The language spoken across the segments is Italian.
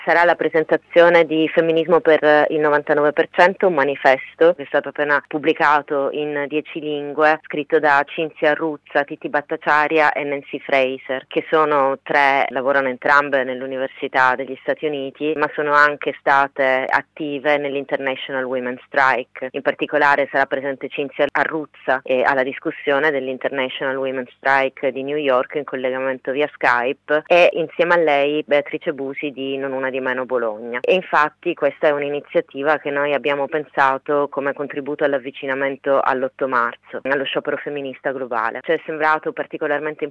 sarà la presentazione di Femminismo per il 99%, un manifesto che è stato appena pubblicato in 10 lingue, scritto da Cinzia Arruzza, Titi Battaglia e Nancy Fraser, che sono lavorano entrambe nell'Università degli Stati Uniti, ma sono anche state attive nell'International Women's Strike. In particolare sarà presente Cinzia Arruzza alla discussione dell'International Women's Strike di New York in collegamento via Skype, e insieme a lei Beatrice Busi di Non Una di Meno Bologna. E infatti questa è un'iniziativa che noi abbiamo pensato come contributo all'avvicinamento all'8 marzo, allo sciopero femminista globale. Ci è sembrato particolarmente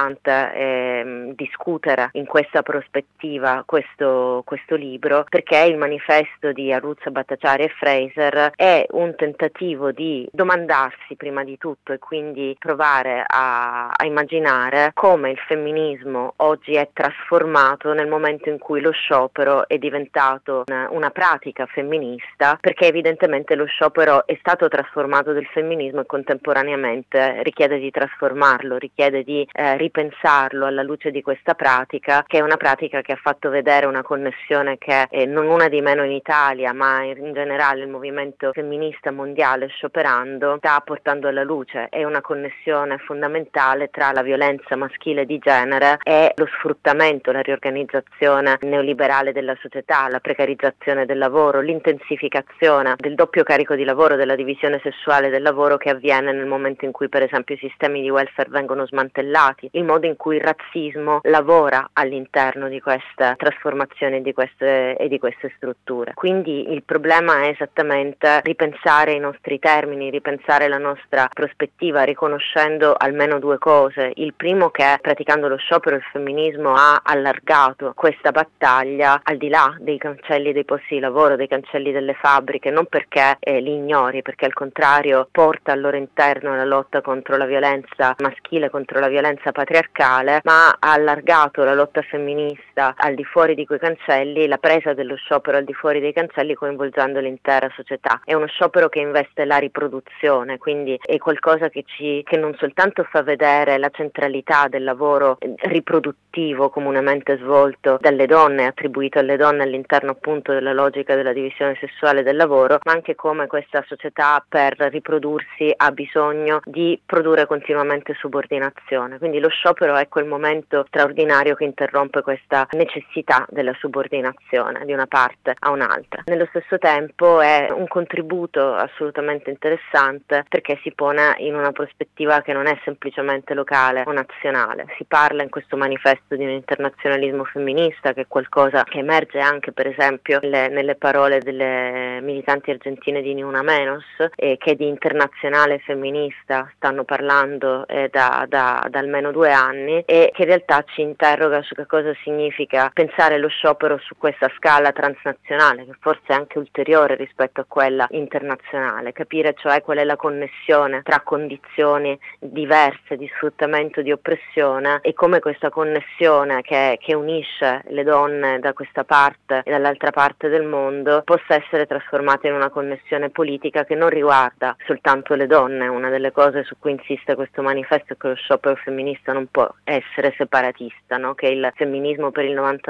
importante discutere in questa prospettiva questo libro, perché il manifesto di Arruzza, Battaglia e Fraser è un tentativo di domandarsi prima di tutto e quindi provare a immaginare come il femminismo oggi è trasformato nel momento in cui lo sciopero è diventato una pratica femminista, perché evidentemente lo sciopero è stato trasformato del femminismo e contemporaneamente richiede di trasformarlo, richiede di ripensarlo alla luce di questa pratica, che è una pratica che ha fatto vedere una connessione che Non Una di Meno in Italia, ma in generale il movimento femminista mondiale scioperando sta portando alla luce. È una connessione fondamentale tra la violenza maschile di genere e lo sfruttamento, la riorganizzazione neoliberale della società, la precarizzazione del lavoro, l'intensificazione del doppio carico di lavoro, della divisione sessuale del lavoro che avviene nel momento in cui per esempio i sistemi di welfare vengono smantellati, il modo in cui il razzismo lavora all'interno di queste trasformazioni e di queste strutture. Quindi il problema è esattamente ripensare i nostri termini, ripensare la nostra prospettiva, riconoscendo almeno due cose. Il primo, che praticando lo sciopero il femminismo ha allargato questa battaglia al di là dei cancelli dei posti di lavoro, dei cancelli delle fabbriche, non perché li ignori, perché al contrario porta al loro interno la lotta contro la violenza maschile, contro la violenza patriarcale, ma ha allargato la lotta femminista al di fuori di quei cancelli, la presa dello sciopero al di fuori dei cancelli, coinvolgendo l'intera società. È uno sciopero che investe la riproduzione, quindi è qualcosa che non soltanto fa vedere la centralità del lavoro riproduttivo comunemente svolto dalle donne, attribuito alle donne all'interno appunto della logica della divisione sessuale del lavoro, ma anche come questa società per riprodursi ha bisogno di produrre continuamente subordinazione. Quindi lo sciopero è quel momento straordinario che interrompe questa necessità della subordinazione di una parte a un'altra. Nello stesso tempo è un contributo assolutamente interessante, perché si pone in una prospettiva che non è semplicemente locale o nazionale. Si parla in questo manifesto di un internazionalismo femminista, che è qualcosa che emerge anche per esempio nelle parole delle militanti argentine di Ni Una Menos, che di internazionale femminista stanno parlando da almeno 2 anni, e che in realtà ci interroga su che cosa significa pensare lo sciopero su questa scala transnazionale, che forse è anche ulteriore rispetto a quella internazionale, capire cioè qual è la connessione tra condizioni diverse di sfruttamento, di oppressione, e come questa connessione che unisce le donne da questa parte e dall'altra parte del mondo possa essere trasformata in una connessione politica che non riguarda soltanto le donne. Una delle cose su cui insiste questo manifesto è che lo sciopero femminista non può essere separatista, no? Che il femminismo per il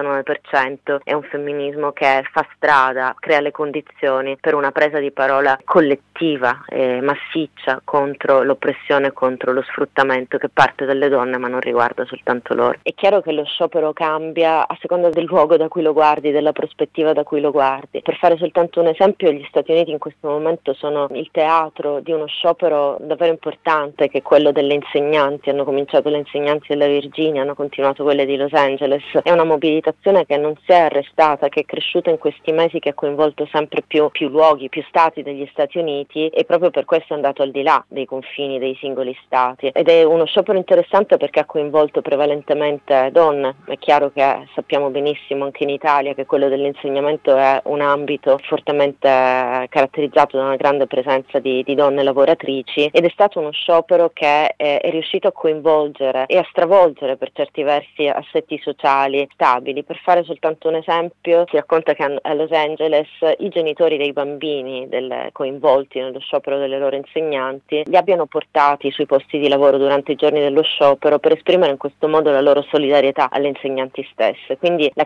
99% è un femminismo che fa strada, crea le condizioni per una presa di parola collettiva e massiccia contro l'oppressione, contro lo sfruttamento che parte dalle donne ma non riguarda soltanto loro. È chiaro che lo sciopero cambia a seconda del luogo da cui lo guardi, della prospettiva da cui lo guardi. Per fare soltanto un esempio, gli Stati Uniti in questo momento sono il teatro di uno sciopero davvero importante, che è quello delle insegnanti. Hanno cominciato le insegnanti della Virginia, hanno continuato quelle di Los Angeles. È una mobilitazione che non si è arrestata, che è cresciuta in questi mesi, che ha coinvolto sempre più luoghi, più stati degli Stati Uniti, e proprio per questo è andato al di là dei confini dei singoli stati. Ed è uno sciopero interessante perché ha coinvolto prevalentemente donne. È chiaro che sappiamo benissimo anche in Italia che quello dell'insegnamento è un ambito fortemente caratterizzato da una grande presenza di donne lavoratrici, ed è stato uno sciopero che è riuscito a coinvolgere e a stravolgere per certi versi assetti sociali stabili. Per fare soltanto un esempio, si racconta che a Los Angeles i genitori dei bambini coinvolti nello sciopero delle loro insegnanti li abbiano portati sui posti di lavoro durante i giorni dello sciopero per esprimere in questo modo la loro solidarietà alle insegnanti stesse. Quindi la capacità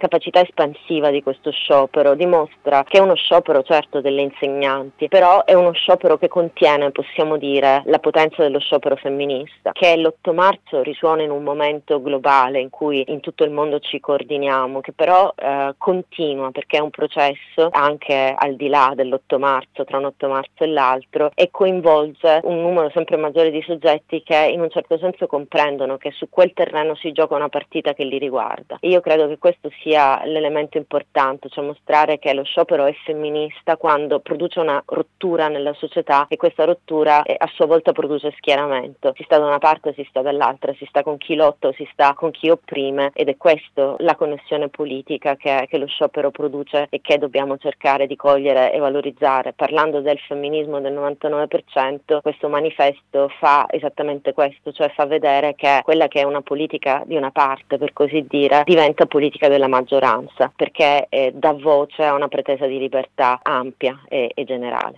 espansiva di questo sciopero dimostra che è uno sciopero certo delle insegnanti, però è uno sciopero che contiene, possiamo dire, la potenza dello sciopero femminista, che l'8 marzo risuona in un momento globale in cui in tutto il mondo ci coordiniamo, che però continua perché è un processo anche al di là dell'8 marzo, tra un 8 marzo e l'altro, e coinvolge un numero sempre maggiore di soggetti che in un certo senso comprendono che su quel terreno si gioca una partita che li riguarda. Io credo che questo sia l'elemento importante, cioè mostrare che lo sciopero è femminista quando produce una rottura nella società, e questa rottura a sua volta produce schieramento. Si sta da una parte, si sta dall'altra, si sta con chi lotta o si sta con chi opprime, ed è questo la connessione politica che lo sciopero produce e che dobbiamo cercare di cogliere e valorizzare. Parlando del femminismo del 99%, questo manifesto fa esattamente questo, cioè fa vedere che quella che è una politica di una parte, per così dire, diventa politica della maggioranza, perché dà voce a una pretesa di libertà ampia e generale.